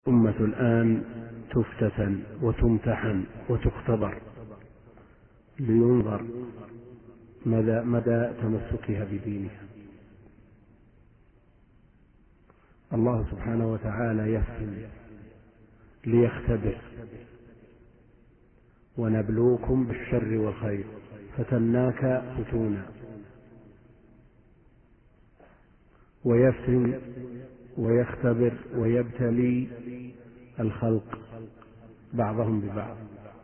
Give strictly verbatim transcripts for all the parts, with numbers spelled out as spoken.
أمة الآن تفتتن وتمتحن وتختبر لينظر مدى, مدى تمسكها بدينها. الله سبحانه وتعالى يفتن ليختبر، ونبلوكم بالشر والخير فتناك فتونا. ويفتن ويختبر ويبتلي الخلق بعضهم ببعض.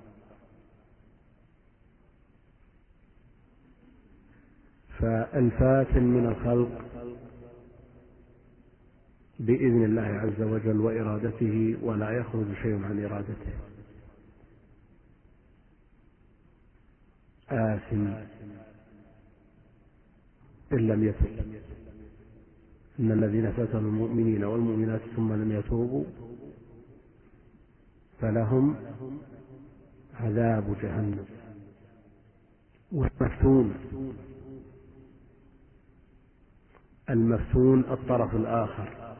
فالفاتن من الخلق بإذن الله عز وجل وإرادته، ولا يخرج شيء عن إرادته. آثم إن لم يتب. إن الذين فتنوا المؤمنين والمؤمنات ثم لم يتوبوا فلهم عذاب جهنم. والمفتون المفتون الطرف الآخر،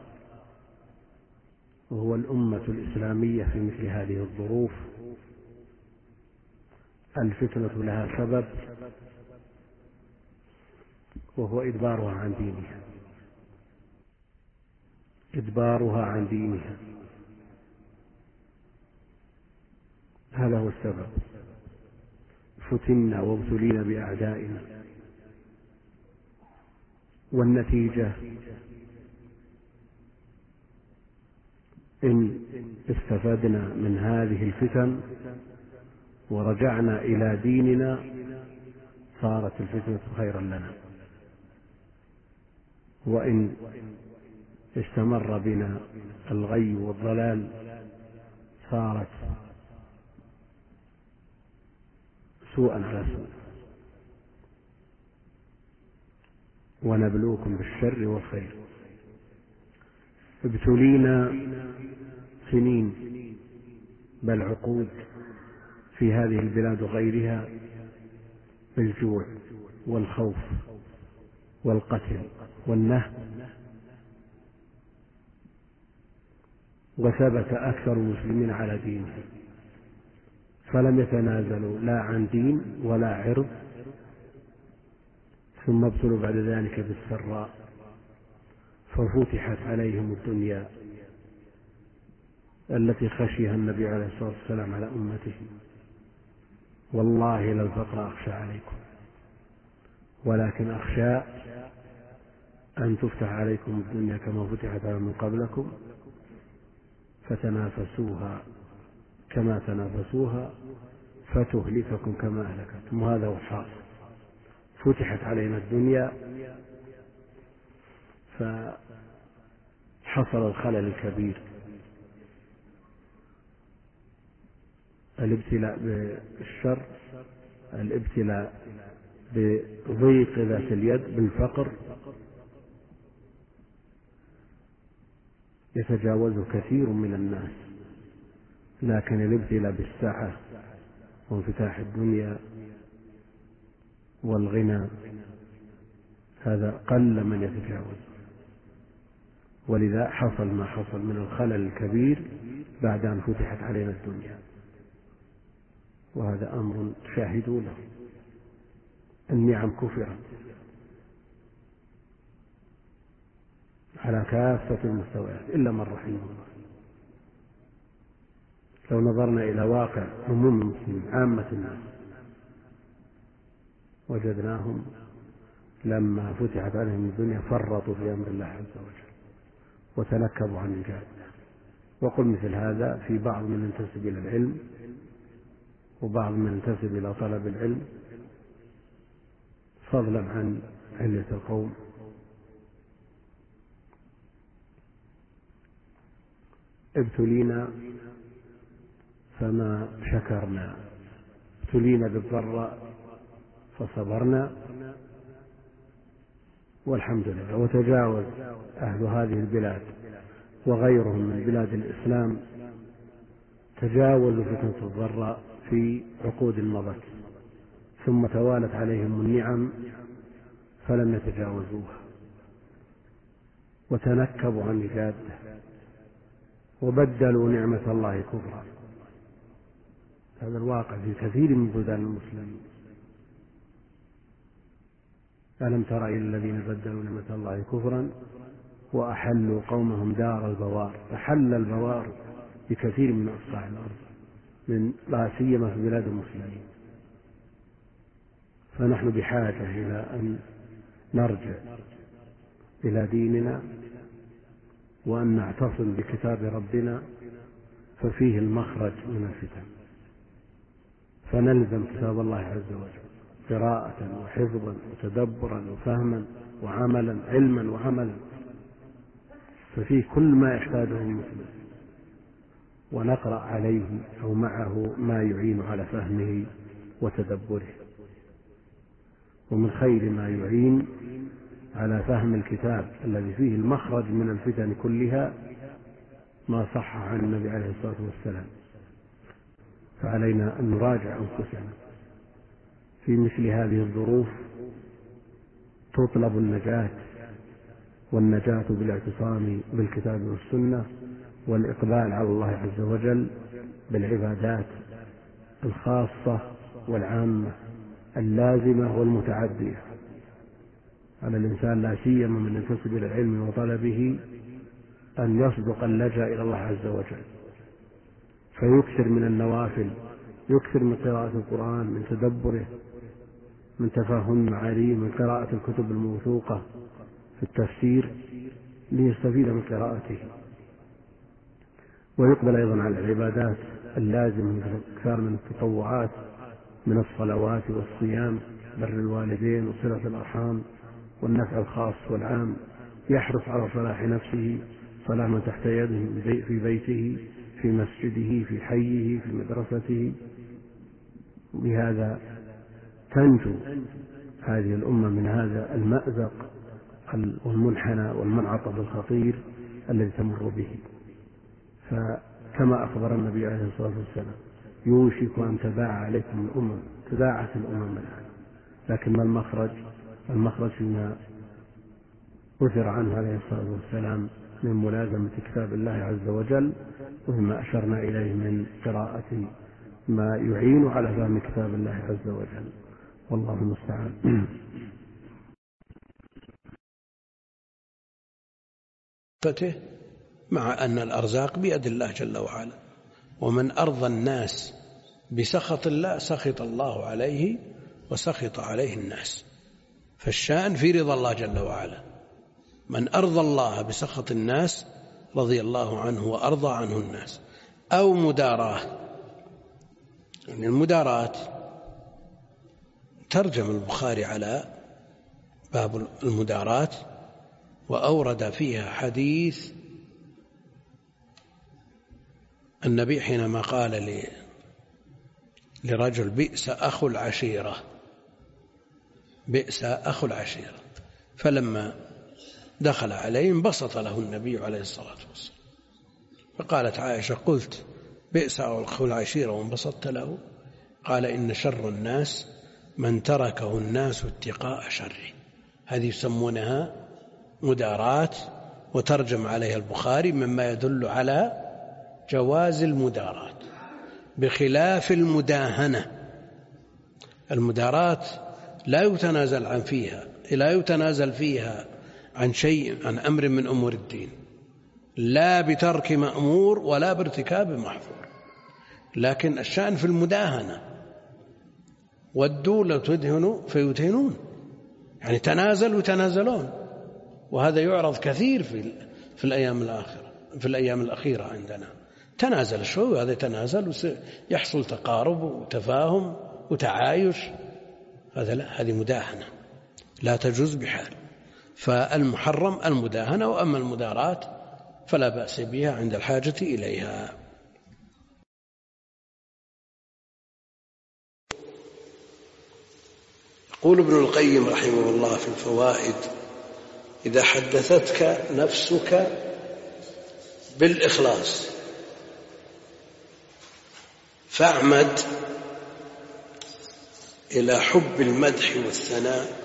وهو الأمة الإسلامية في مثل هذه الظروف. الفتنة لها سبب، وهو إدبارها عن دينها إدبارها عن دينها هذا هو السبب. فتنا وابتلينا بأعدائنا، والنتيجة إن استفدنا من هذه الفتن ورجعنا إلى ديننا صارت الفتنة خيرا لنا، وإن استمر بنا الغي والضلال صارت سوءا على سوء. ونبلوكم بالشر والخير. ابتلينا سنين بل عقود في هذه البلاد وغيرها بالجوع والخوف والقتل والنهب، وثبت أكثر المسلمين على دينهم، فلم يتنازلوا لا عن دين ولا عرض. ثم ابتلوا بعد ذلك بالسراء ففتحت عليهم الدنيا التي خشيها النبي عليه الصلاة والسلام على أمته: والله لا الفقر أخشى عليكم، ولكن أخشى أن تفتح عليكم الدنيا كما فتحت على من قبلكم فتنافسوها كما تنافسوها فتهلككم كما أهلكتم. وهذا هو الحاصل. فتحت علينا الدنيا فحصل الخلل الكبير. الابتلاء بالشر، الابتلاء بضيق ذات اليد، بالفقر، يتجاوزه كثير من الناس. لكن الابتلاء بالسعة وانفتاح الدنيا والغنى هذا قل من يتجاوز. ولذا حصل ما حصل من الخلل الكبير بعد أن فتحت علينا الدنيا، وهذا أمر شاهدوا له. النعم كفرت على كافة المستويات إلا من رحمه الله. لو نظرنا إلى واقع عموم المسلمين عامة الناس وجدناهم لما فتحت عليهم الدنيا فرطوا في أمر الله عز وجل وتنكبوا عن الجادة. وقل مثل هذا في بعض من ينتسب إلى العلم وبعض من ينتسب إلى طلب العلم، فضلا عن علة القوم. ابتلينا فما شكرنا، ابتلينا بالضراء فصبرنا والحمد لله. وتجاوز أهل هذه البلاد وغيرهم من بلاد الإسلام تجاوزوا فتنة الضراء في عقود مضت، ثم توالت عليهم النعم فلم يتجاوزوها وتنكبوا عن الجادة وبدلوا نعمة الله كفرا. هذا الواقع في كثير من بلدان المسلمين. ألم تر إلى الذين بدلوا نعمة الله كفرا وأحلوا قومهم دار البوار. أحل البوار بكثير من أصقاع الأرض، من لا سيما في بلاد المسلمين. فنحن بحاجة إلى أن نرجع إلى ديننا وأن نعتصم بكتاب ربنا، ففيه المخرج من الفتن، فنلزم كتاب الله عز وجل قراءة وحفظا وتدبرا وفهما وعملا، علما وعملا، ففيه كل ما يحتاجه المسلم، ونقرأ عليه أو معه ما يعين على فهمه وتدبره. ومن خير ما يعين على فهم الكتاب الذي فيه المخرج من الفتن كلها ما صح عن النبي عليه الصلاة والسلام. فعلينا أن نراجع أنفسنا في مثل هذه الظروف. تطلب النجاة، والنجاة بالاعتصام بالكتاب والسنة، والإقبال على الله عز وجل بالعبادات الخاصة والعامة، اللازمة والمتعدية. على الإنسان لا سيما من ينتسب إلى العلم وطلبه أن يصدق اللجأ إلى الله عز وجل، فيكثر من النوافل، يكثر من قراءة القرآن، من تدبره، من تفهم معانيه، من قراءة الكتب الموثوقة في التفسير ليستفيد من قراءته. ويقبل أيضا على العبادات اللازمة مثل الإكثار من التطوعات من الصلوات والصيام، بر الوالدين وصلة الأرحام والنفع الخاص والعام. يحرص على صلاح نفسه، صلاح من تحت يده في بيته، في مسجده، في حيه، في مدرسته. بهذا تنجو هذه الأمة من هذا المأزق والمنحنى والمنعطف الخطير الذي تمر به. فكما أخبر النبي عليه الصلاة والسلام: يوشك أن تداعى عليكم الأمم. تداعت الأمم الآن، لكن ما المخرج؟ المخرج فيما أثر عنه عليه الصلاة والسلام من ملازمة كتاب الله عز وجل، ومما أشرنا إليه من قراءة ما يعين على فهم كتاب الله عز وجل. والله المستعان. مع أن الأرزاق بيد الله جل وعلا، ومن أرضى الناس بسخط الله سخط الله عليه وسخط عليه الناس. فالشأن في رضا الله جل وعلا. من أرضى الله بسخط الناس رضي الله عنه وأرضى عنه الناس. أو مداراة، يعني المداراة ترجم البخاري على باب المداراة، وأورد فيها حديث النبي حينما قال لرجل: بئس أخو العشيرة، بئس أخو العشيرة. فلما دخل عليه انبسط له النبي عليه الصلاة والسلام. فقالت عائشة: قلت بئس أخو العشيرة وانبسطت له؟ قال: إن شر الناس من تركه الناس اتقاء شره. هذه يسمونها مدارات، وترجم عليها البخاري مما يدل على جواز المدارات، بخلاف المداهنة. المدارات لا يتنازل عن فيها لا يتنازل فيها عن شيء، عن أمر من أمور الدين، لا بترك مأمور ولا بارتكاب محظور. لكن الشأن في المداهنة: ودوا لو تدهنوا فيدهنون، يعني تنازل وتنازلون. وهذا يعرض كثير في في الأيام الآخرة في الأيام الأخيرة عندنا. تنازل شوي وهذا يتنازل، ويحصل تقارب وتفاهم وتعايش. هذا لا، هذه مداهنة لا تجوز بحال. فالمحرم المداهنة، وأما المدارات فلا بأس بها عند الحاجة إليها. يقول ابن القيم رحمه الله في الفوائد: إذا حدثتك نفسك بالإخلاص فاعمد إلى حب المدح والثناء،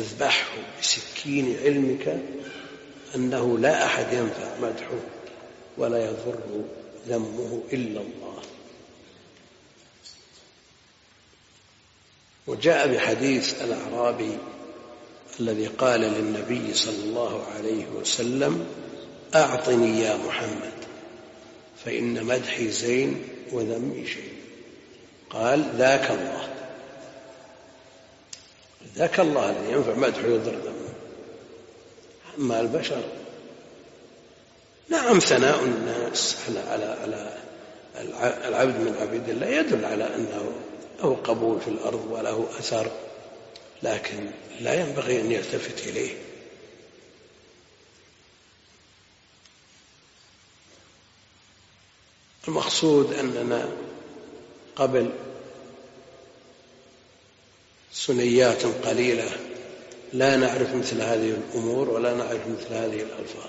فاذبحه بسكين علمك أنه لا أحد ينفع مدحه ولا يضر ذمه إلا الله. وجاء بحديث الأعرابي الذي قال للنبي صلى الله عليه وسلم: أعطني يا محمد فإن مدحي زين وذمي شيء. قال: ذاك الله، ذاك الله الذي ينفع مدحه ويضر ذمه. أما البشر نعم، ثناء الناس على على على العبد من عبيد الله يدل على أنه له قبول في الأرض وله أثر، لكن لا ينبغي أن يلتفت إليه. المقصود أننا قبل سنيات قليلة لا نعرف مثل هذه الأمور ولا نعرف مثل هذه الألفاظ.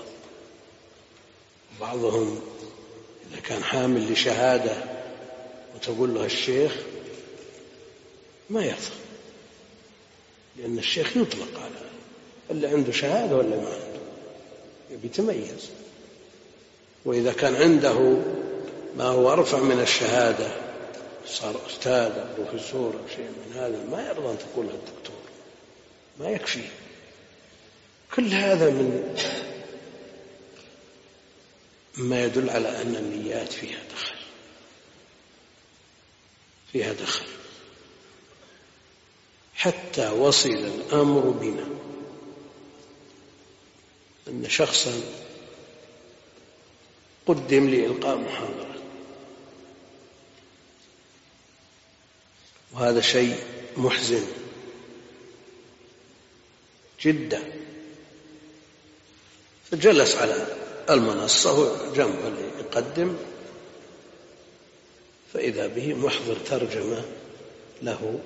بعضهم إذا كان حامل لشهادة وتقول له الشيخ ما يرضى، لأن الشيخ يطلق على اللي عنده شهادة ولا ما عنده، يبي يتميز. وإذا كان عنده ما هو أرفع من الشهادة، صار أستاذ أو بروفيسور أو شيء من هذا، ما يرضى أن تقول له الدكتور، ما يكفي. كل هذا من ما يدل على أن النيات فيها دخل فيها دخل حتى وصل الأمر بنا أن شخصا قدم لإلقاء محاضرة، وهذا شيء محزن جدا، فجلس على المنصة جنب اللي يقدم، فإذا به محضر ترجمة له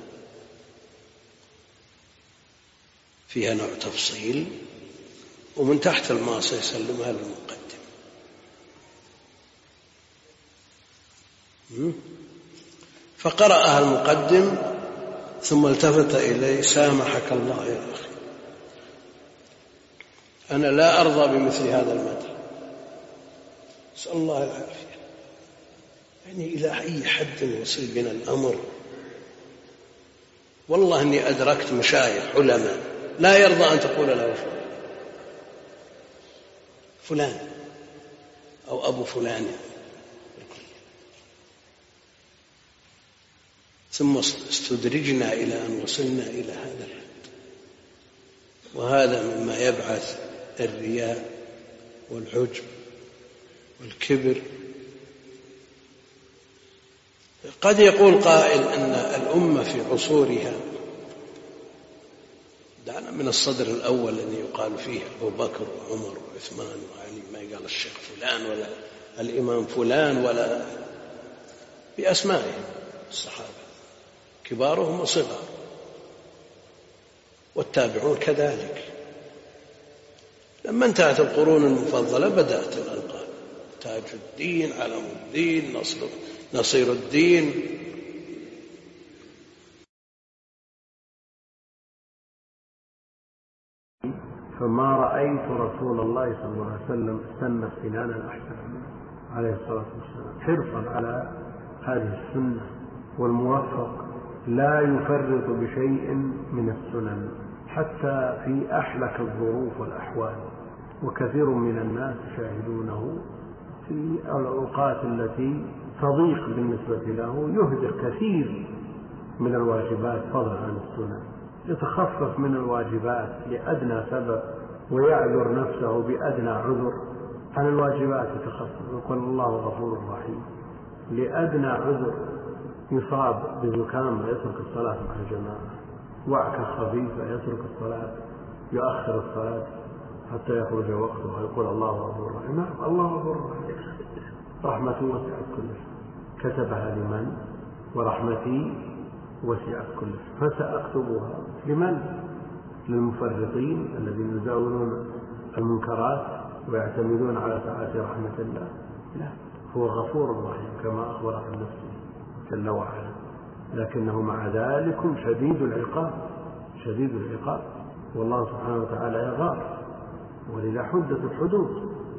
فيها نوع تفصيل، ومن تحت الماصة يسلمها للمقدم. فقرأها المقدم ثم التفت إليه: سامحك الله يا أخي، أنا لا أرضى بمثل هذا المدح، أسأل الله العافية. يعني إلى أي حد وصل بنا الأمر؟ والله أني أدركت مشايخ علماء لا يرضى أن تقول له فلان أو أبو فلان، ثم استدرجنا إلى أن وصلنا إلى هذا الحد. وهذا مما يبعث الرياء والعجب والكبر. قد يقول قائل أن الأمة في عصورها، دعنا من الصدر الأول الذي يقال فيه أبو بكر وعمر وعثمان وعلي، ما يقال الشيخ فلان ولا الإمام فلان ولا بأسمائهم الصحابة كبارهم وصغار، والتابعون كذلك. لما انتهت القرون المفضلة بدأت الألقاب: تاج الدين، علم الدين، نصر نصير الدين. فما رأيت رسول الله صلى الله عليه وسلم سن سنانا أحسن منه عليه الصلاة والسلام، حرصا على هذه السنة. والموفق لا يفرط بشيء من السنن حتى في أحلك الظروف والأحوال، وكثير من الناس يشاهدونه في الأوقات التي تضيق بالنسبة له، يهدر كثير من الواجبات فضلا عن السنن، يتخفف من الواجبات لأدنى سبب ويعذر نفسه بأدنى عذر عن الواجبات، يتخفف. يقول الله غفور رحيم. لأدنى عذر يصاب بزكام يترك الصلاة مع الجماعة، وعكة خفيفة يترك الصلاة، يؤخر الصلاة حتى يخرج وقتها، يقول الله غفور رحيم. نعم، الله غفور رحيم، رحمته وسعت كل شيء، كتبها لمن؟ ورحمتي وسعت كل شيء، فسأكتبها لمن؟ للمفرطين الذين يزاولون المنكرات ويعتمدون على سعة رحمة الله. لا، هو غفور رحيم كما أخبر عن نفسه جل وعلا، لكنه مع ذلك شديد العقاب، شديد العقاب. والله سبحانه وتعالى يغار، ولذا حدة الحدود،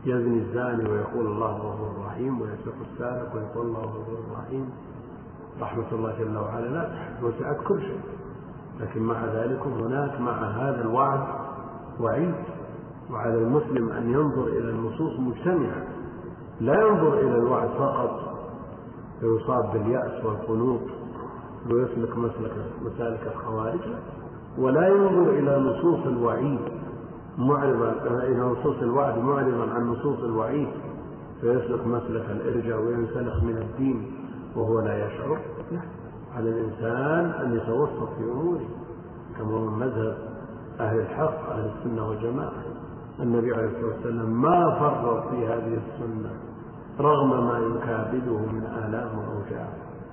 يزني الزاني ويقول الله غفور رحيم، ويسرق السارق ويقول الله غفور رحيم، رحمة الله جل وعلا لا تحد وسعت كل شيء. لكن مع ذلك هناك مع هذا الوعد وعيد، وعلى المسلم أن ينظر إلى النصوص مجتمعة، لا ينظر إلى الوعد فقط فيصاب باليأس والقنوط ويسلك مسلك مسالك الخوارج، ولا ينظر إلى نصوص الوعيد معرضا إلى نصوص الوعد معرضا عن نصوص الوعيد فيسلك مسلك الإرجاء وينسلخ من الدين وهو لا يشعر. لا، على الإنسان أن يتوسط في أموره كما هو مذهب أهل الحق أهل السنة والجماعة. النبي عليه الصلاة والسلام ما فرط في هذه السنة رغم ما يكابده من آلام وأوجاع.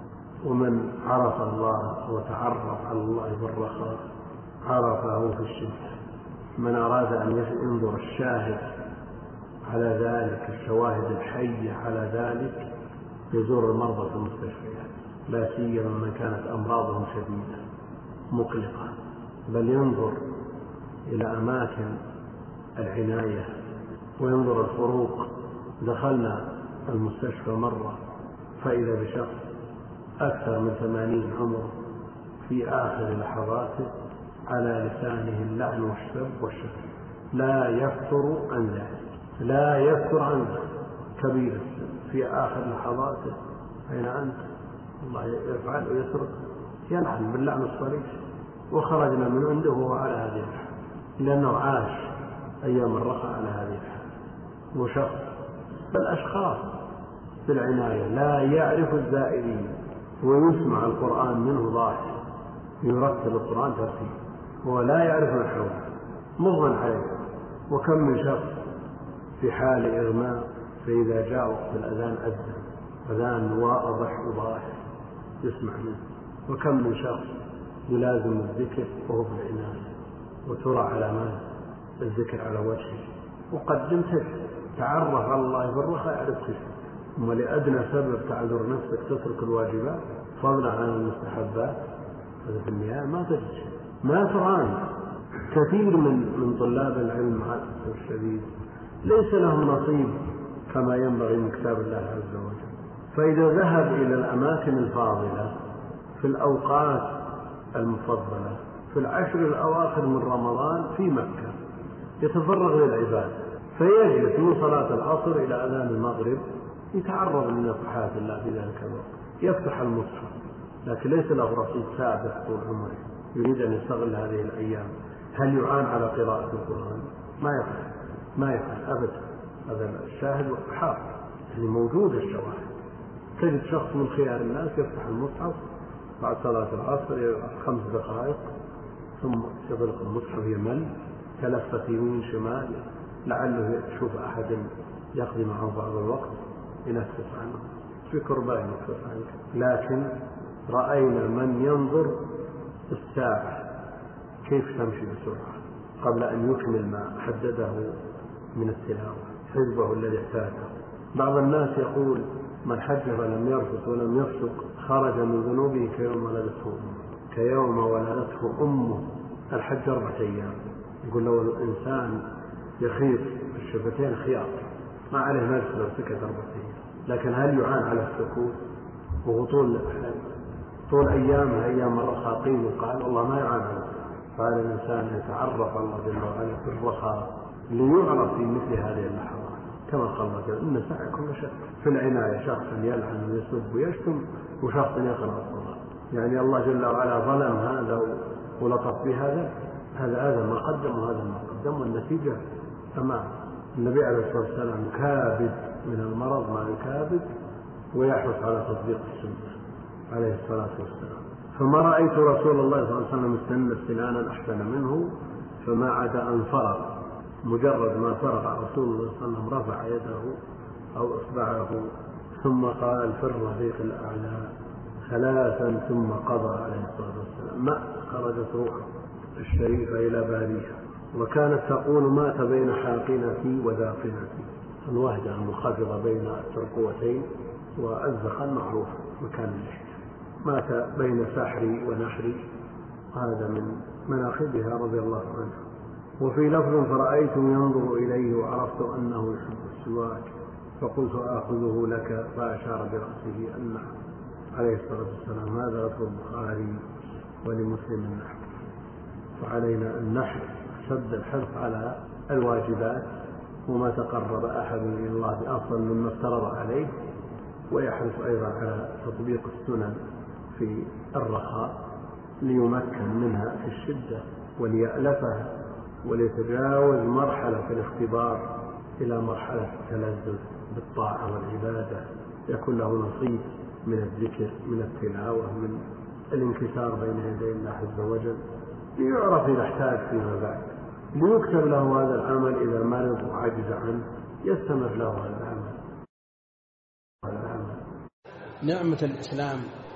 ومن عرف الله وتعرف على الله بالرخاء عرفه في الشدة. من أراد أن ينظر الشاهد على ذلك، الشواهد الحية على ذلك، يزور المرضى في المستشفيات، لا سيما من كانت أمراضهم شديدة مقلقة، بل ينظر إلى أماكن العناية وينظر الفروق. دخلنا المستشفى مرة فإذا بشخص أكثر من ثمانين عمره في آخر لحظاته على لسانه اللعن والسب والشتم، لا يفتر عن ذلك، لا يفتر عن ذلك، كبير السن في آخر لحظاته. أين أنت؟ الله يفعل ويسرق، يلعن باللعن الصريح. وخرجنا من عنده وهو على هذه الحال، لأنه عاش أيام الرخاء على هذه الحال. وشخص بل أشخاص في العناية لا يعرف الزائرين ويسمع القرآن منه ضاحك، يرتل القرآن ترتيل وهو لا يعرف نحوه مضمن عليه. وكم من شخص في حال إغماء فإذا جاء وقت الأذان أذن أذان واضح وضاحك يسمع منه. وكم من شخص يلازم الذكر وهو في العناية وترى علامات الذكر على وجهه، وقدم تشهد تعرف على الله بالرخاء يعرف تشهد. ولأدنى سبب تعذر نفسك تترك الواجبات فضلا عن المستحبات، هذا في النهاية ما تجد شيء، ما تعاني. كثير من من طلاب العلم مع الأسف الشديد ليس لهم نصيب كما ينبغي من كتاب الله عز وجل. فإذا ذهب إلى الأماكن الفاضلة في الأوقات المفضلة في العشر الأواخر من رمضان في مكة يتفرغ للعبادة، فيجلس من صلاة العصر إلى أذان المغرب يتعرض لنفحات الله في ذلك الوقت، يفتح المصحف، لكن ليس له رصيد ثابت طول عمره، يريد أن يستغل هذه الأيام. هل يعان على قراءة القرآن؟ ما يفعل ما يفعل أبدا. هذا الشاهد والحاضر يعني موجود الشواهد. تجد شخص من خيار الناس يفتح المصحف بعد صلاة العصر خمس دقائق ثم يغلق المصحف يمل، تلفت يمين شمال لعله يشوف أحد يقضي معه بعض الوقت ينفس عنه في كرباء ينفس عنه. لكن رأينا من ينظر الساعة كيف تمشي بسرعة قبل أن يكمل ما حدده من التلاوة حزبه الذي احتاجه. بعض الناس يقول من حج فلم يرفث ولم يفسق خرج من ذنوبه كيوم ولدته أمه كيوم ولدته أمه. الحج أربعة أيام. يقول لو الإنسان يخيط الشفتين خياط ما عليه نفس لو سكت أربعة أيام. لكن هل يعان على السكوت وهو طول طول أيامه أيام الرخاء قيل وقال والله ما يعان على السكوت. فعلى الإنسان يتعرف الله جل وعلا في الرخاء ليعرف في مثل هذه اللحظات كما قال الله جل إن سعيكم لشتى. في العناية شخص يلعن ويسب ويشتم وشخص يقرأ القرآن. يعني الله جل وعلا ظلم هذا ولطف بهذا، هذا هذا ما قدم وهذا ما قدم، والنتيجة تمام. النبي عليه الصلاة والسلام كابد من المرض مع الكابد ويحرص على تطبيق السنة عليه الصلاة والسلام. فما رأيت رسول الله صلى الله عليه وسلم استنى استنانا أحسن منه، فما عدا أن فرغ، مجرد ما فرغ رسول الله صلى الله عليه وسلم رفع يده أو إصبعه ثم قال في الرفيق الأعلى ثلاثا ثم قضى عليه الصلاة والسلام. ما خرجت روحه الشريفة إلى باريها، وكانت تقول مات بين حاقنتي وذاقنتي، الوهدة المنخفضة بين الترقوتين والزخم المعروف مكان اللحية، مات بين سحري ونحري، هذا من مناقبها رضي الله عنها. وفي لفظ فرأيت ينظر إليه وعرفت أنه يحب السواك، فقلت آخذه لك، فأشار برأسه أن عليه الصلاة والسلام. هذا لفظ البخاري ولمسلم النحو. وعلينا أن نحرص شد الحرص على الواجبات وما تقرب أحد إلى الله بأفضل مما افترض عليه، ويحرص أيضا على تطبيق السنن في الرخاء ليمكن منها في الشدة وليألفها، وليتجاوز مرحلة الاختبار إلى مرحلة التلذذ بالطاعة والعبادة، يكون له نصيب من الذكر، من التلاوة، من الانكسار بين يدي الله عز وجل، ليعرف إذا احتاج فيما بعد، ليكتب له هذا العمل إذا مرض وعجز عنه يستمر له هذا العمل. نعمة الإسلام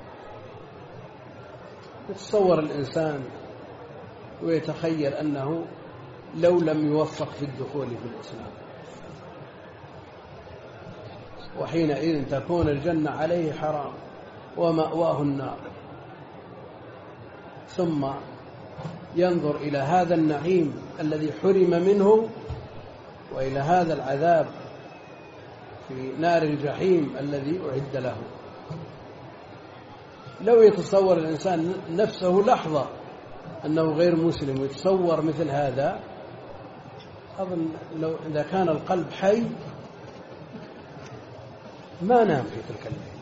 يتصور الإنسان ويتخيل أنه لو لم يوفق في الدخول في الإسلام، وحينئذ تكون الجنة عليه حرام ومأواه النار، ثم ينظر إلى هذا النعيم الذي حرم منه وإلى هذا العذاب في نار الجحيم الذي أعد له. لو يتصور الإنسان نفسه لحظة أنه غير مسلم ويتصور مثل هذا، أظن لو إذا كان القلب حي ما نام في تلك الليلة،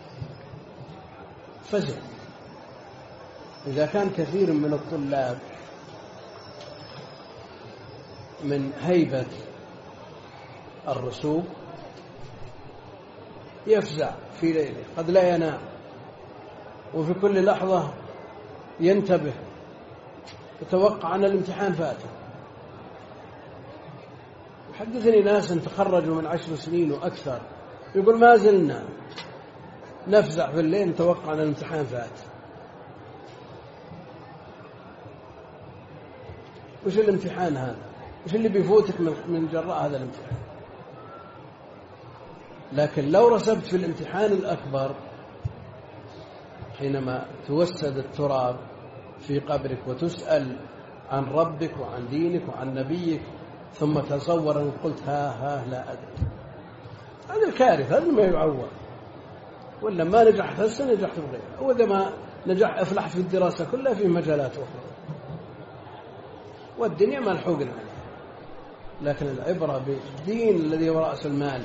فزع. إذا كان كثير من الطلاب من هيبة الرسوب يفزع في ليله، قد لا ينام، وفي كل لحظة ينتبه، يتوقع أن الامتحان فاته. حدثني ناس تخرجوا من عشر سنين وأكثر يقول ما زلنا نفزع في الليل نتوقع أن الامتحان فات. وش الامتحان هذا؟ وش اللي بيفوتك من جراء هذا الامتحان؟ لكن لو رسبت في الامتحان الأكبر حينما توسد التراب في قبرك وتسأل عن ربك وعن دينك وعن نبيك، ثم تصور أن قلت ها ها لا أدري، هذا الكارثة، هذا ما يعوض. ولا ما نجحت هسه نجحت بغيرها، وإذا ما نجح أفلحت في الدراسة كلها في مجالات أخرى، والدنيا ملحوق عليها. لكن العبرة بالدين الذي هو رأس المال،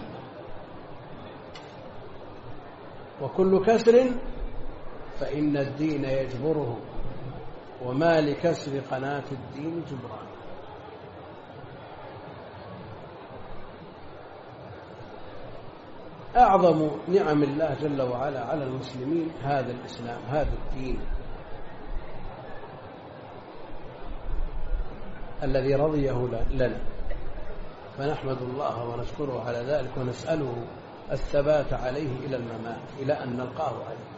وكل كسر فإن الدين يجبره، وما لكسر قناة الدين جبران. أعظم نعم الله جل وعلا على المسلمين هذا الإسلام، هذا الدين الذي رضيه لنا، فنحمد الله ونشكره على ذلك ونسأله الثبات عليه إلى الممات، إلى أن نلقاه عليه.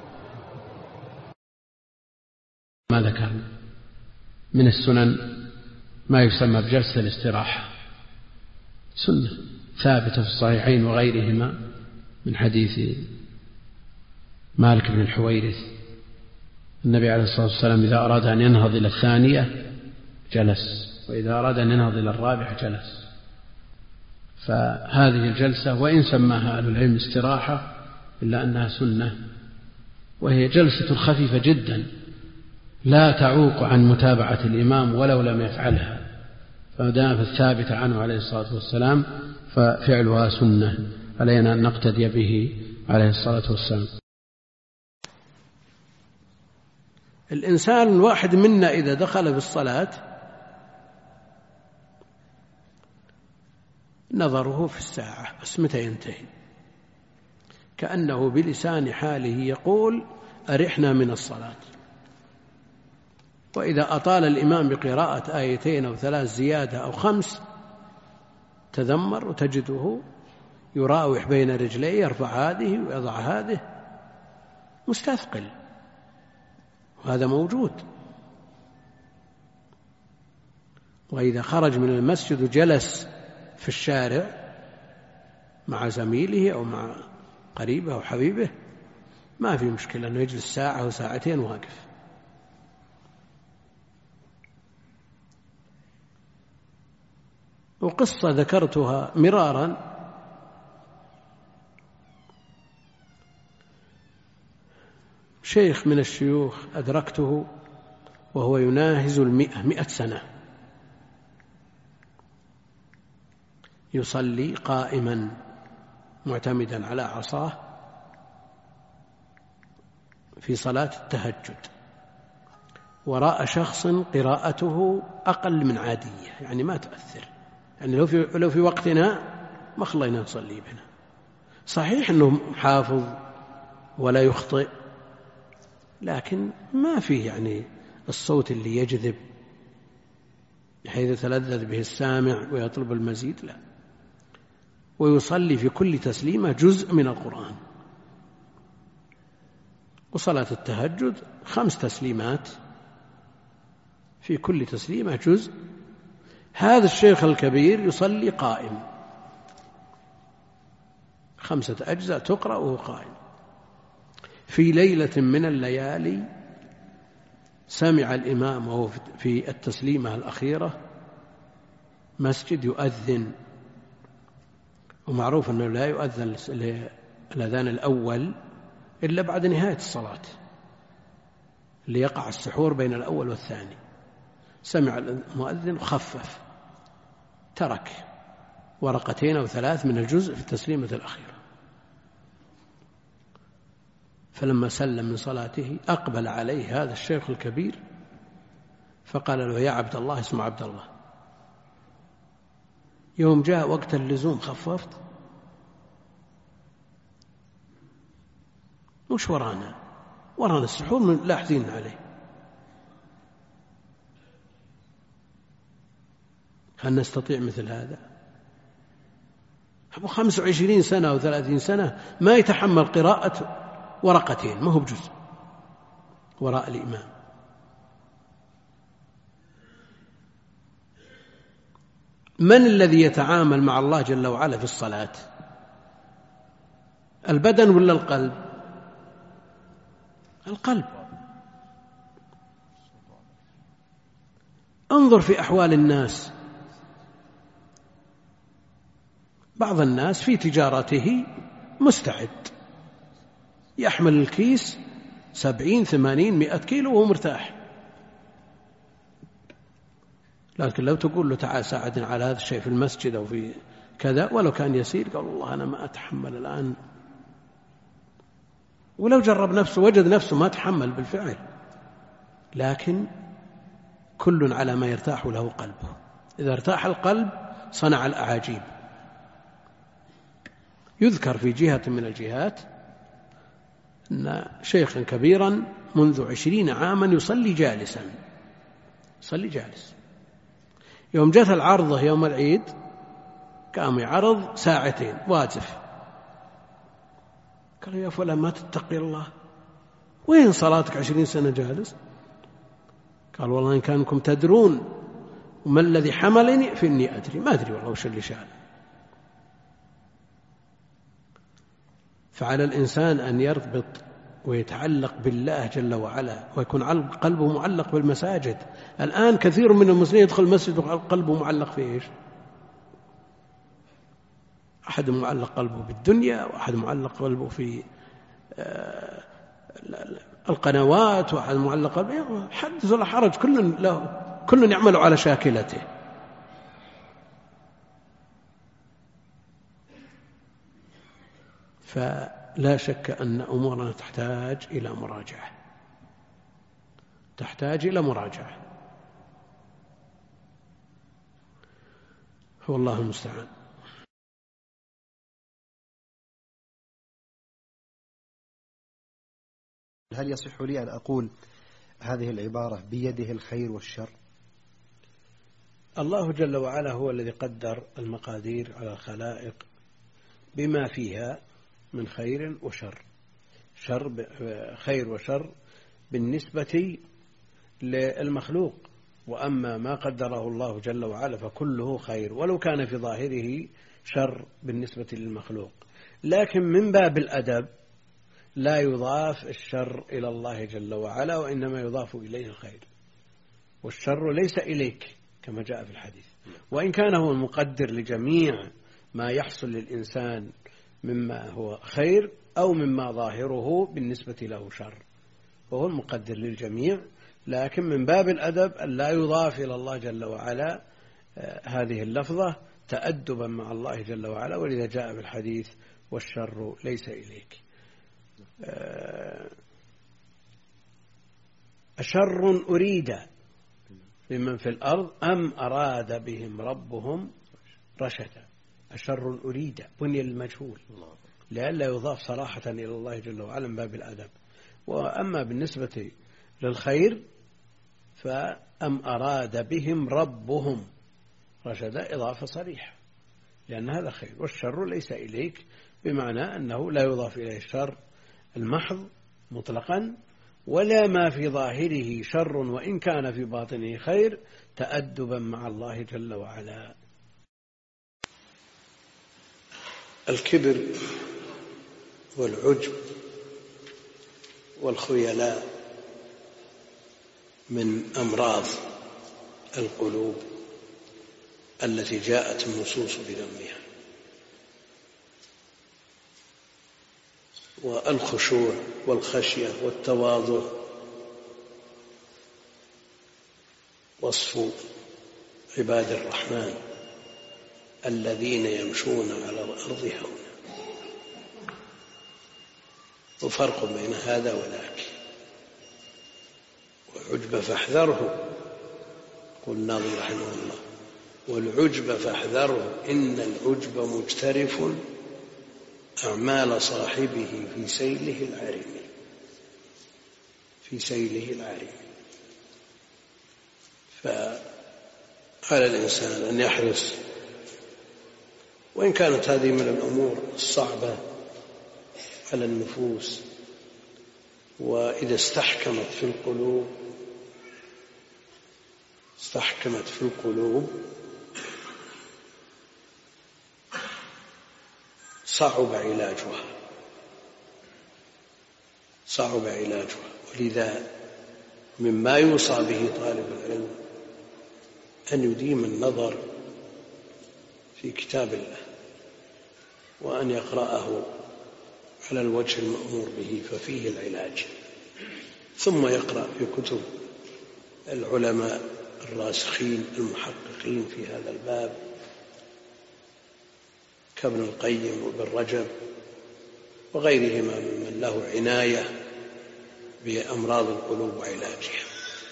ما ذكر من السنن ما يسمى بجلسة الاستراحة، سنة ثابتة في الصحيحين وغيرهما من حديث مالك بن الحويرث، النبي عليه الصلاة والسلام إذا أراد أن ينهض إلى الثانية جلس، وإذا أراد أن ينهض إلى الرابعة جلس. فهذه الجلسة وإن سماها أهل العلم استراحة إلا أنها سنة، وهي جلسة خفيفة جدا لا تعوق عن متابعة الإمام ولو لم يفعلها، فدام الثابت عنه عليه الصلاة والسلام ففعلها سنة، علينا أن نقتدي به عليه الصلاة والسلام. الإنسان الواحد منا إذا دخل بالصلاة نظره في الساعة بس متى ينتهي، كأنه بلسان حاله يقول أرحنا من الصلاة. وإذا أطال الإمام بقراءة آيتين أو ثلاث زيادة أو خمس تذمر، وتجده يراوح بين رجليه، يرفع هذه ويضع هذه، مستثقل، وهذا موجود. وإذا خرج من المسجد وجلس في الشارع مع زميله أو مع قريبه أو حبيبه ما في مشكلة أنه يجلس ساعة وساعتين واقف. وقصة ذكرتها مرارا شيخ من الشيوخ أدركته وهو يناهز المئة مئة سنة يصلي قائما معتمدا على عصاه في صلاة التهجد وراء شخص قراءته أقل من عادية، يعني ما تؤثر، يعني لو في, لو في وقتنا ما خلينا نصلي بنا. صحيح أنه حافظ ولا يخطئ، لكن ما فيه يعني الصوت اللي يجذب بحيث يتلذذ به السامع ويطلب المزيد، لا. ويصلي في كل تسليمة جزء من القرآن. وصلاة التهجد خمس تسليمات، في كل تسليمة جزء. هذا الشيخ الكبير يصلي قائم، خمسة أجزاء تقرأ وهو قائم. في ليلة من الليالي سمع الإمام وهو في التسليمة الأخيرة مسجد يؤذن، ومعروف أنه لا يؤذن الأذان الأول إلا بعد نهاية الصلاة ليقع السحور بين الأول والثاني. سمع المؤذن وخفف، ترك ورقتين أو ثلاث من الجزء في التسليمة الأخيرة. فلما سلم من صلاته أقبل عليه هذا الشيخ الكبير فقال له: يا عبد الله، اسمه عبد الله، يوم جاء وقت اللزوم خففت؟ وش ورانا؟ ورانا السحور لاحظين عليه. هل نستطيع مثل هذا؟ أبو خمس وعشرين سنة أو ثلاثين سنة ما يتحمل قراءة ورقتين، ما هو بجزء وراء الإمام. من الذي يتعامل مع الله جل وعلا في الصلاة؟ البدن ولا القلب؟ القلب. انظر في أحوال الناس، بعض الناس في تجارته مستعد يحمل الكيس سبعين ثمانين مئة كيلو وهو مرتاح، لكن لو تقول له تعال ساعدنا على هذا الشيء في المسجد أو في كذا ولو كان يسير، قال والله أنا ما أتحمل الآن. ولو جرب نفسه وجد نفسه ما تحمل بالفعل. لكن كل على ما يرتاح له قلبه، إذا ارتاح القلب صنع الأعاجيب. يذكر في جهة من الجهات أن شيخا كبيرا منذ عشرين عاما يصلي جالسا، يصلي جالس. يوم جاءت العرضة يوم العيد قام يعرض ساعتين واجف. قال: يا فلان ما تتقي الله، وين صلاتك عشرين سنة جالس؟ قال: والله إن كانكم تدرون وما الذي حملني في إني أدري، ما أدري والله وش اللي شاء. فعلى الإنسان أن يربط ويتعلق بالله جل وعلا ويكون قلبه معلق بالمساجد. الآن كثير من المسلمين يدخل المسجد وقلبه معلق في إيش؟ أحد معلق قلبه بالدنيا، وأحد معلق قلبه في القنوات، وأحد معلق قلبه حدث ولا حرج، كل له كل يعمل على شاكلته. فلا شك أن أمورنا تحتاج إلى مراجعة، تحتاج إلى مراجعة. هو الله المستعان. هل يصح لي أن أقول هذه العبارة بيده الخير والشر؟ الله جل وعلا هو الذي قدر المقادير على الخلائق بما فيها من خير وشر. شر خير وشر بالنسبة للمخلوق، وأما ما قدره الله جل وعلا فكله خير ولو كان في ظاهره شر بالنسبة للمخلوق. لكن من باب الأدب لا يضاف الشر إلى الله جل وعلا، وإنما يضاف إليه الخير، والشر ليس إليك كما جاء في الحديث، وإن كان هو المقدر لجميع ما يحصل للإنسان مما هو خير أو مما ظاهره بالنسبة له شر. وهو المقدر للجميع، لكن من باب الأدب أن لا يضاف إلى الله جل وعلا هذه اللفظة تأدبا مع الله جل وعلا، ولذا جاء في الحديث والشر ليس إليك. أشر أريد بمن في الأرض أم أراد بهم ربهم رشدا. أشر أريد بني المجهول لئلا يضاف صراحة إلى الله جل وعلا من باب الأدب. وأما بالنسبة للخير فأم أراد بهم ربهم رشدا إضافة صريحة، لأن هذا خير. والشر ليس إليك بمعنى أنه لا يضاف إليه الشر المحض مطلقا، ولا ما في ظاهره شر وإن كان في باطنه خير، تأدبا مع الله جل وعلا. الكبر والعجب والخيلاء من أمراض القلوب التي جاءت النصوص بذمها. والخشوع والخشية والتواضع وصف عباد الرحمن الذين يمشون على الأرض هونا. وفرق بين هذا وذاك. والعجب فاحذره، قل الناظم رحمه الله، والعجب فاحذره إن العجب مجترف أعمال صاحبه في سيله العارم. في سيله العارم. فعلى الإنسان أن يحرص، وإن كانت هذه من الأمور الصعبة على النفوس، وإذا استحكمت في القلوب استحكمت في القلوب صعب علاجها صعب علاجها ولذا مما يوصى به طالب العلم أن يديم النظر في كتاب الله، وأن يقرأه على الوجه المأمور به ففيه العلاج، ثم يقرأ في كتب العلماء الراسخين المحققين في هذا الباب كابن القيم وابن رجب وغيرهما ممن له عناية بأمراض القلوب وعلاجها.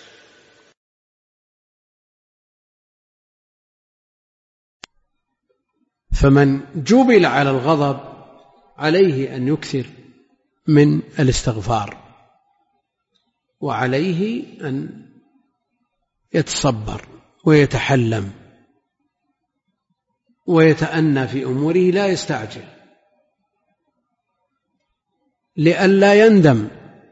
فمن جبل على الغضب عليه أن يكثر من الاستغفار، وعليه أن يتصبر ويتحلم ويتأنى في أموره، لا يستعجل لئلا يندم.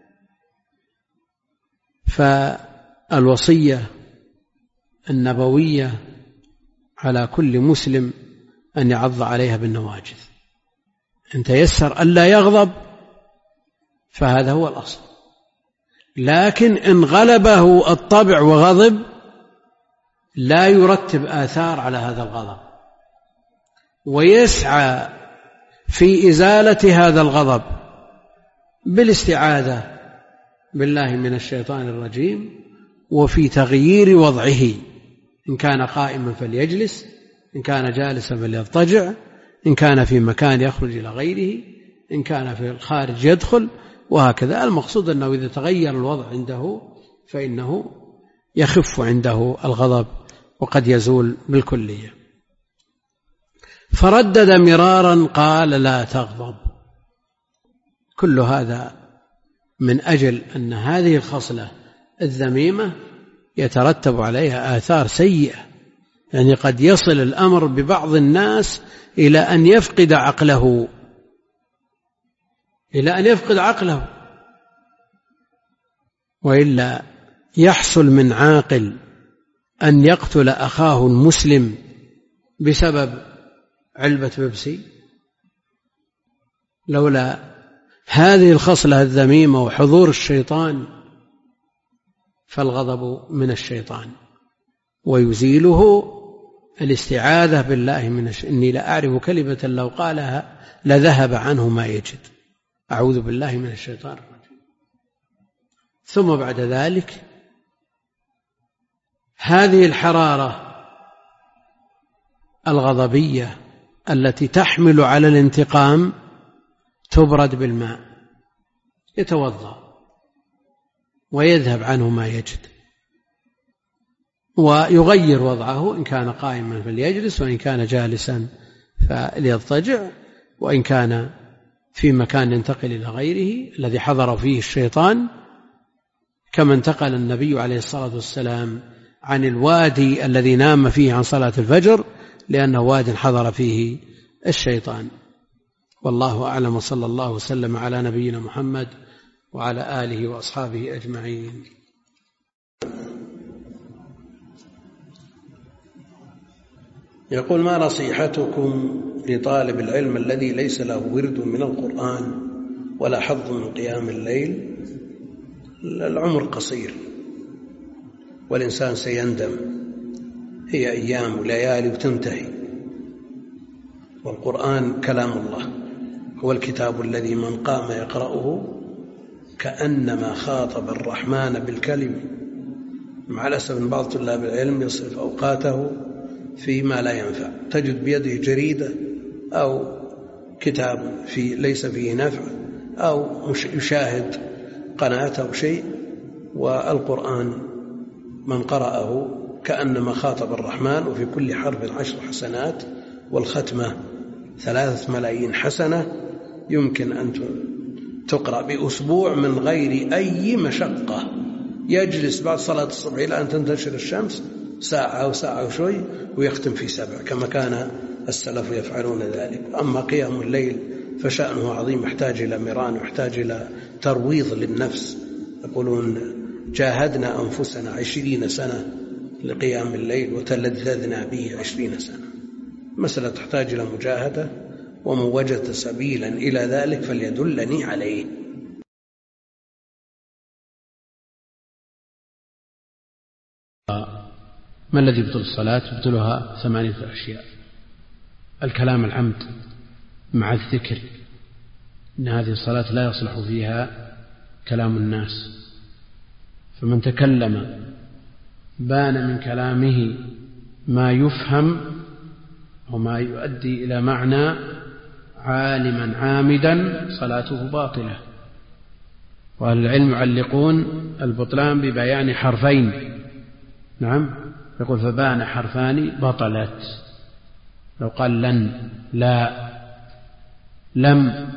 فالوصية النبوية على كل مسلم أن يعض عليها بالنواجذ. إن تيسر ألا يغضب فهذا هو الأصل، لكن إن غلبه الطبع وغضب لا يرتب آثار على هذا الغضب، ويسعى في إزالة هذا الغضب بالاستعاذة بالله من الشيطان الرجيم، وفي تغيير وضعه، إن كان قائما فليجلس، إن كان جالسا فليضطجع، إن كان في مكان يخرج إلى غيره، إن كان في الخارج يدخل، وهكذا. المقصود أنه إذا تغير الوضع عنده فإنه يخف عنده الغضب وقد يزول بالكلية. فردد مرارا قال لا تغضب. كل هذا من أجل أن هذه الخصلة الذميمة يترتب عليها آثار سيئة، يعني قد يصل الأمر ببعض الناس إلى أن يفقد عقله إلى أن يفقد عقله وإلا يحصل من عاقل أن يقتل أخاه المسلم بسبب علبة بيبسي؟ لولا هذه الخصلة الذميمة وحضور الشيطان، فالغضب من الشيطان ويزيله الاستعاذة بالله من الشيطان. إني لا أعرف كلمة لو قالها لذهب عنه ما يجد. أعوذ بالله من الشيطان الرجيم. ثم بعد ذلك هذه الحرارة الغضبية التي تحمل على الانتقام تبرد بالماء، يتوضأ ويذهب عنه ما يجد، ويغير وضعه، إن كان قائما فليجلس، وإن كان جالسا فليضطجع، وإن كان في مكان ينتقل إلى غيره الذي حضر فيه الشيطان، كما انتقل النبي عليه الصلاة والسلام عن الوادي الذي نام فيه عن صلاة الفجر لأنه واد حضر فيه الشيطان. والله أعلم، وصلى الله وسلم على نبينا محمد وعلى آله وأصحابه أجمعين. يقول: ما نصيحتكم لطالب العلم الذي ليس له ورد من القرآن ولا حظ من قيام الليل؟ العمر قصير والإنسان سيندم، هي أيام وليالي وتنتهي، والقرآن كلام الله، هو الكتاب الذي من قام يقرأه كأنما خاطب الرحمن بالكلمة. مع الأسف أن بعض طلاب العلم يصرف أوقاته فيما لا ينفع، تجد بيده جريدة أو كتاب في ليس فيه نفع، أو يشاهد قناة أو شيء، والقرآن من قرأه كأنما خاطب الرحمن، وفي كل حرف عشر حسنات، والختمة ثلاثة ملايين حسنة، يمكن أن تقرأ بأسبوع من غير أي مشقة. يجلس بعد صلاة الصبح إلى أن تنتشر الشمس ساعة أو ساعة وشوي ويختم في سبع، كما كان السلف يفعلون ذلك. أما قيام الليل فشأنه عظيم، يحتاج إلى مران، يحتاج إلى ترويض للنفس. يقولون: جاهدنا أنفسنا عشرين سنة لقيام الليل وتلذذنا به عشرين سنة. مسألة تحتاج إلى مجاهدة، ومن وجد سبيلا إلى ذلك فليدلني عليه. ما الذي يبطل الصلاة؟ يبطلها ثمانية أشياء: الكلام العمد مع الذكر، إن هذه الصلاة لا يصلح فيها كلام الناس، فمن تكلم بان من كلامه ما يفهم وما يؤدي إلى معنى عالما عامدا صلاته باطلة. وأهل العلم يعلقون البطلان ببيان حرفين، نعم، يقول: فبان حرفان بطلت. لو قال لن، لا، لم،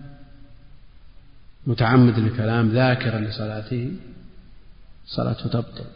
متعمد الكلام ذاكرا لصلاته، صلاته تبطل.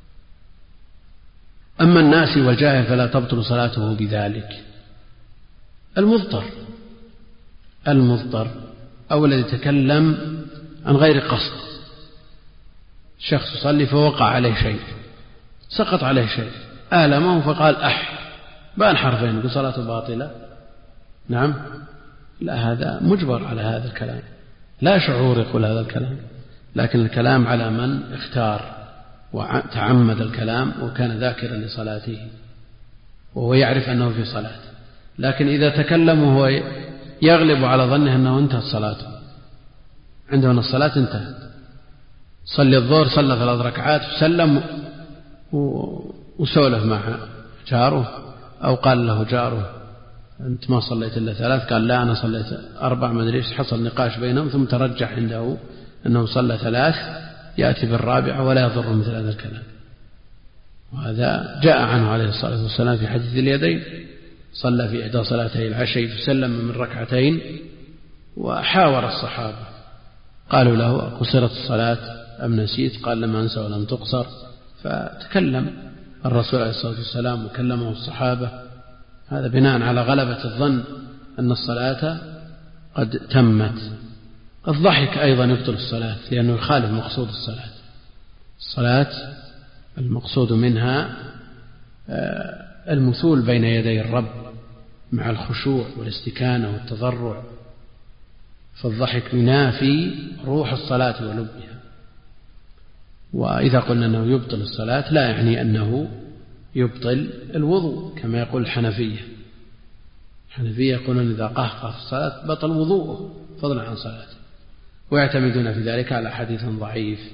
أما الناس والجاهل فلا تبطل صلاته بذلك. المضطر المضطر أو الذي يتكلم عن غير قصد، شخص يصلي فوقع عليه شيء، سقط عليه شيء، آلمه فقال أح، بان حرفين، بصلاته باطلة. نعم، لا، هذا مجبر على هذا الكلام، لا شعور يقول هذا الكلام، لكن الكلام على من اختار وتعمد الكلام وكان ذاكرا لصلاته وهو يعرف أنه في صلاة. لكن إذا تكلم وهو يغلب على ظنه أنه انتهت صلاته، عنده أن الصلاة انتهت، صلي الظهر، صلى ثلاث ركعات، سلم وسولف مع جاره، أو قال له جاره: أنت ما صليت إلا ثلاث، قال: لا، أنا صليت أربع، ما أدري إيش، حصل نقاش بينهم، ثم ترجح عنده أنه صلى ثلاث، يأتي بالرابعة ولا يضر مثل هذا الكلام. وهذا جاء عنه عليه الصلاة والسلام في حديث اليدين، صلى في إحدى صلاتي العشي فسلم من ركعتين وحاور الصحابة، قالوا له: قصرت الصلاة أم نسيت؟ قال: لم أنسى ولم تقصر. فتكلم الرسول عليه الصلاة والسلام وكلمه الصحابة، هذا بناء على غلبة الظن أن الصلاة قد تمت. الضحك أيضا يبطل الصلاة، لأنه يخالف مقصود الصلاة. الصلاة المقصود منها المثول بين يدي الرب مع الخشوع والاستكانة والتضرع، فالضحك ينافي روح الصلاة ولبها. وإذا قلنا أنه يبطل الصلاة لا يعني أنه يبطل الوضوء كما يقول الحنفية. الحنفية يقولون إذا قهقه في الصلاة بطل وضوءه فضلا عن صلاته، ويعتمدون في ذلك على حديث ضعيف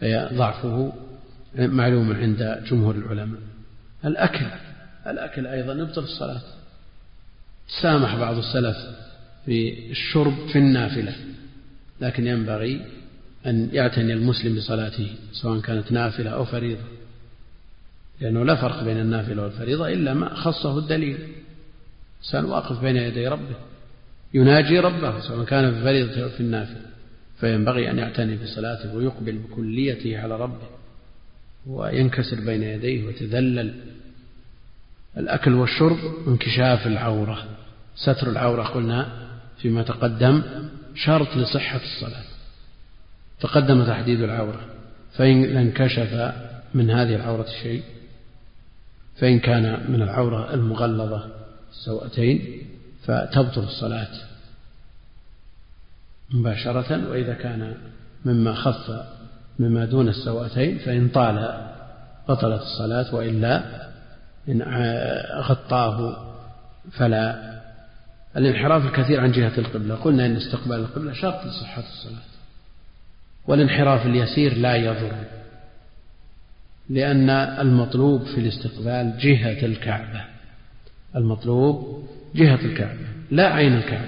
ضعفه معلوم عند جمهور العلماء. الأكل الأكل أيضا يبطل الصلاة. سامح بعض السلف في الشرب في النافلة، لكن ينبغي أن يعتني المسلم بصلاته سواء كانت نافلة أو فريضة، لأنه لا فرق بين النافلة والفريضة إلا ما خصه الدليل. إنسان واقف بين يدي ربه يناجي ربه سواء كان في الفريضة أو في النافلة، فينبغي أن يعتني بصلاته ويقبل بكليته على ربه وينكسر بين يديه ويتذلل. الأكل والشرب انكشاف العورة، ستر العورة قلنا فيما تقدم شرط لصحة الصلاة، تقدم تحديد العورة، فإن انكشف من هذه العورة شيء، فإن كان من العورة المغلظة السوأتين فتبطل الصلاة مباشرة، وإذا كان مما خف مما دون السوأتين فإن طال بطلت الصلاة، وإلا إن غطاه فلا. الانحراف الكثير عن جهة القبلة، قلنا إن استقبال القبلة شرط لصحة الصلاة، والانحراف اليسير لا يضر، لأن المطلوب في الاستقبال جهة الكعبة، المطلوب جهة الكعبة لا عين الكعبة،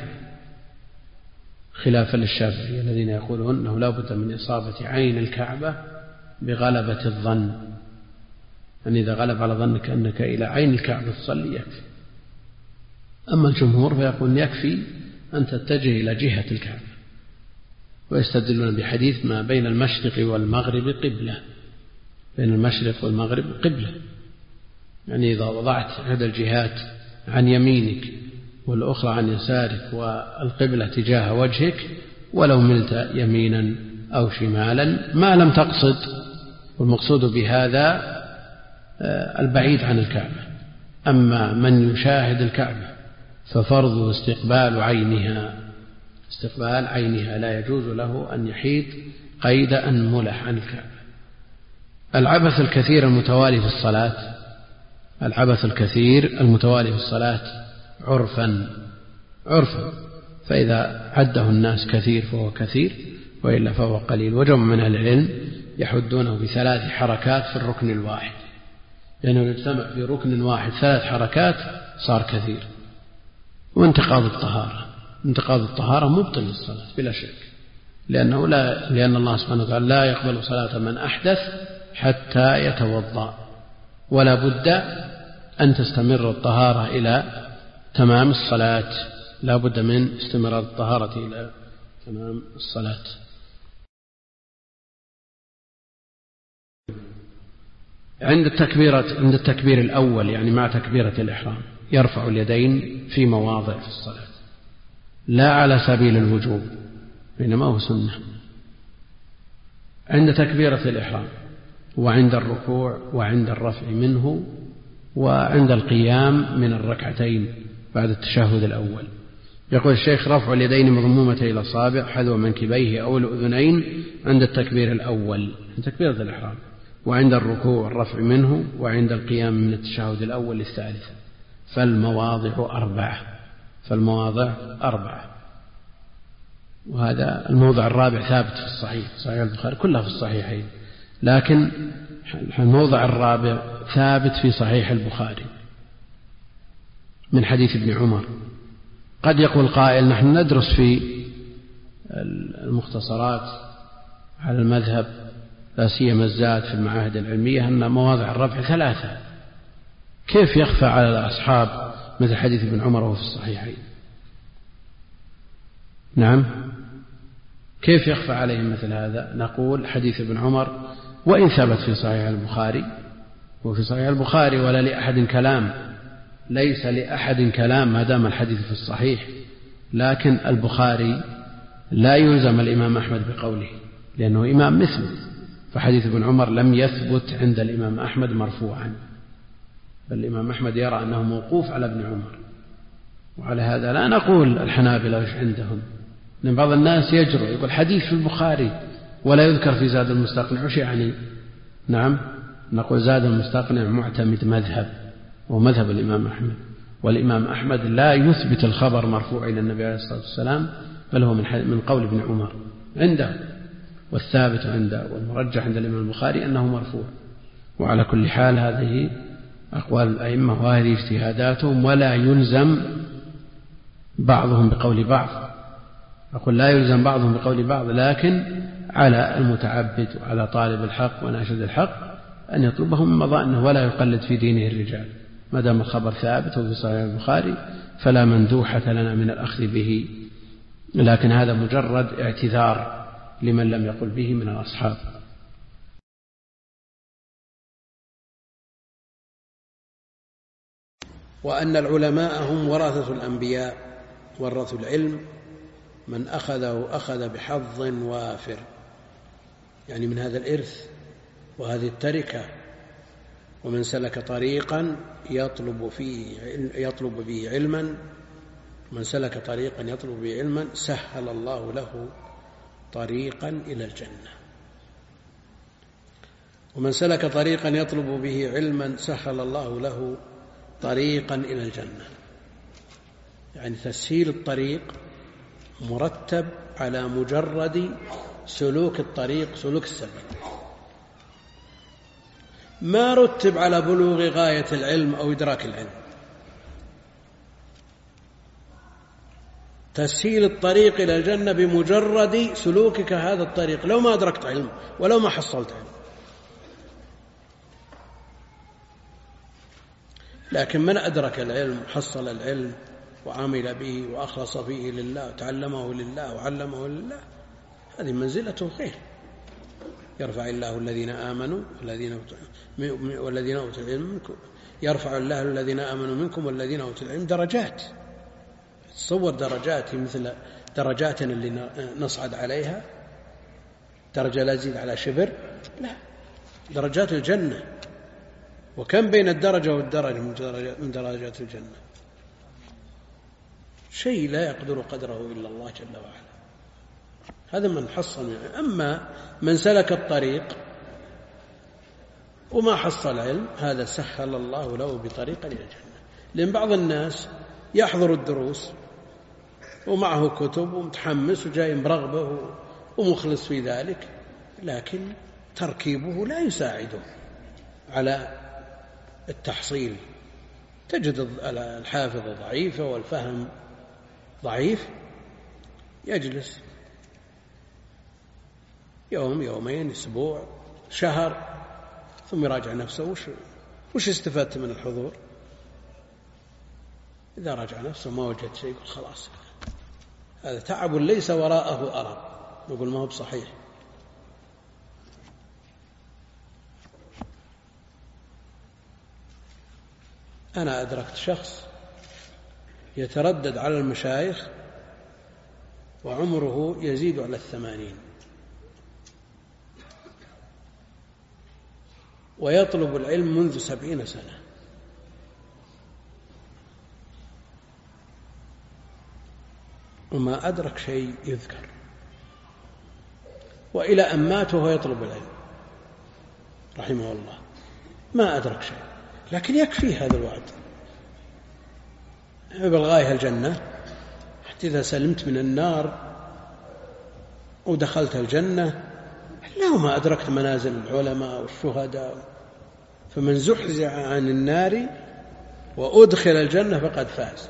خلافا للشافعية الذين يقولون أنه لا بد من إصابة عين الكعبة بغلبة الظن، أن إذا غلب على ظنك أنك إلى عين الكعبة تصلي يكفي. أما الجمهور فيقول يكفي أن تتجه إلى جهة الكعبة، ويستدلون بحديث ما بين المشرق والمغرب قبلة، بين المشرق والمغرب قبلة، يعني إذا وضعت إحدى الجهات عن يمينك والأخرى عن يسارك والقبلة تجاه وجهك ولو ملت يمينا أو شمالا ما لم تقصد، والمقصود بهذا البعيد عن الكعبة. أما من يشاهد الكعبة ففرض استقبال عينها، استقبال عينها لا يجوز له أن يحيد قيد أنملة عن الكعبة. العبث الكثير المتوالي في الصلاة، العبث الكثير المتوالي في الصلاة عرفا عرفا فإذا عده الناس كثير فهو كثير، وإلا فهو قليل. وجمع من أهل العلم يحدونه بثلاث حركات في الركن الواحد، لأنه يعني يجتمع في ركن واحد ثلاث حركات صار كثير. وانتقاض الطهارة، انتقاض الطهارة مبطل للصلاة بلا شك، لأنه لا لأن الله سبحانه وتعالى لا يقبل صلاة من أحدث حتى يتوضأ، ولا بد أن تستمر الطهارة إلى تمام الصلاة، لا بد من استمرار الطهارة إلى تمام الصلاة. عند التكبيرة عند التكبير الأول يعني مع تكبيرة الإحرام يرفع اليدين في مواضع في الصلاة، لا على سبيل الوجوب بينما هو سنة. عند تكبيرة الإحرام وعند الركوع وعند الرفع منه وعند القيام من الركعتين بعد التشهد الأول. يقول الشيخ رفع اليدين مضمومتي إلى الأصابع حذو منكبيه أو الأذنين عند التكبير الأول عند تكبيرة الإحرام، وعند الركوع والرفع منه وعند القيام من التشهد الأول للثالثة. فالمواضع أربعة فالمواضع أربعة وهذا الموضع الرابع ثابت في الصحيح، صحيح البخاري كلها في الصحيحين، لكن الموضع الرابع ثابت في صحيح البخاري من حديث ابن عمر. قد يقول قائل نحن ندرس في المختصرات على المذهب لا سيما الزاد في المعاهد العلمية أن مواضع الرفع ثلاثة، كيف يخفى على الأصحاب مثل حديث ابن عمر وهو في الصحيحين؟ نعم، كيف يخفى عليهم مثل هذا؟ نقول حديث ابن عمر وإن ثبت في صحيح البخاري وفي صحيح البخاري ولا لأحد كلام، ليس لأحد كلام ما دام الحديث في الصحيح، لكن البخاري لا يلزم الإمام أحمد بقوله لأنه إمام مثله، فحديث ابن عمر لم يثبت عند الإمام أحمد مرفوعا، بل الإمام أحمد يرى أنه موقوف على ابن عمر. وعلى هذا لا نقول الحنابلة وش عندهم، لأن بعض الناس يجرؤ يقول حديث في البخاري ولا يذكر في زاد المستقنع، وش يعني؟ نعم، نقول زاد المستقنع معتمد مذهب ومذهب الإمام أحمد، والإمام أحمد لا يثبت الخبر مرفوع إلى النبي عليه الصلاة والسلام، بل هو من من قول ابن عمر عنده. والثابت عند والمرجح عند الإمام البخاري أنه مرفوع. وعلى كل حال هذه أقوال الأئمة وهذه اجتهاداتهم، ولا يلزم بعضهم بقول بعض. أقول لا يلزم بعضهم بقول بعض، لكن على المتعبد وعلى طالب الحق وناشد الحق أن يطلبه من مظانه ولا يقلد في دينه الرجال. ما دام الخبر ثابت وفي صحيح البخاري فلا مندوحة لنا من الأخذ به، لكن هذا مجرد اعتذار لمن لم يقل به من الأصحاب. وأن العلماء هم ورثة الأنبياء، ورثوا العلم من أخذه أخذ بحظ وافر، يعني من هذا الإرث وهذه التركة. ومن سلك طريقا يطلب فيه يطلب به علما من سلك طريقا يطلب به علما سهل الله له طريقا إلى الجنة. ومن سلك طريقا يطلب به علما سهل الله له طريقا إلى الجنة، يعني تسهيل الطريق مرتب على مجرد سلوك الطريق، سلوك السبيل، ما رتب على بلوغ غاية العلم أو إدراك العلم. تسهيل الطريق إلى الجنة بمجرد سلوكك هذا الطريق، لو ما أدركت علم ولو ما حصلت علم. لكن من أدرك العلم حصل العلم وعمل به وأخلص فيه لله وتعلمه لله وعلمه لله، هذه منزلته خير. يرفع الله الذين آمنوا والذين والذين أوتوا العلم منكم، يرفع الله الذين آمنوا منكم والذين أوتوا العلم درجات. تصور درجات مثل درجاتنا اللي نصعد عليها، درجة لا تزيد على شبر، لا، درجات الجنة. وكم بين الدرجة والدرجة من درجات الجنة، شيء لا يقدر قدره إلا الله جل وعلا. هذا من حصل. أما من سلك الطريق وما حصل علم، هذا سهل الله له بطريق إلى الجنة. لأن بعض الناس يحضر الدروس ومعه كتب ومتحمس وجاي برغبة ومخلص في ذلك، لكن تركيبه لا يساعده على التحصيل. تجد الحافظة ضعيفة والفهم ضعيف، يجلس يوم يومين أسبوع شهر ثم يراجع نفسه، وش, وش استفدت من الحضور؟ إذا راجع نفسه ما وجد شيء يقول خلاص هذا تعب ليس وراءه أرب، نقول ما هو بصحيح. أنا أدركت شخص يتردد على المشايخ وعمره يزيد على الثمانين، ويطلب العلم منذ سبعين سنة، وما أدرك شيء يذكر، وإلى أن مات وهو يطلب العلم رحمه الله، ما أدرك شيء. لكن يكفي هذا الوعد بالغاية الجنة، حتى إذا سلمت من النار ودخلت الجنة لو ما أدركت منازل العلماء والشهداء، فمن زحزح عن النار وأدخل الجنة فقد فاز.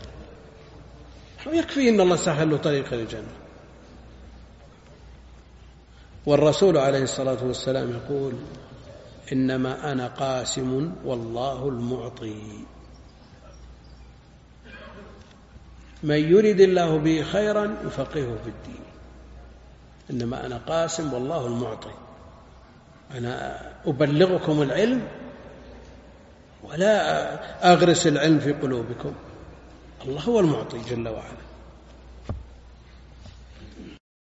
يكفي إن الله سهل له طريق للجنة. والرسول عليه الصلاة والسلام يقول إنما أنا قاسم والله المعطي، من يريد الله به خيرا يفقهه في الدين. إنما أنا قاسم والله المعطي، أنا أبلغكم العلم ولا أغرس العلم في قلوبكم، الله هو المعطي جل وعلا.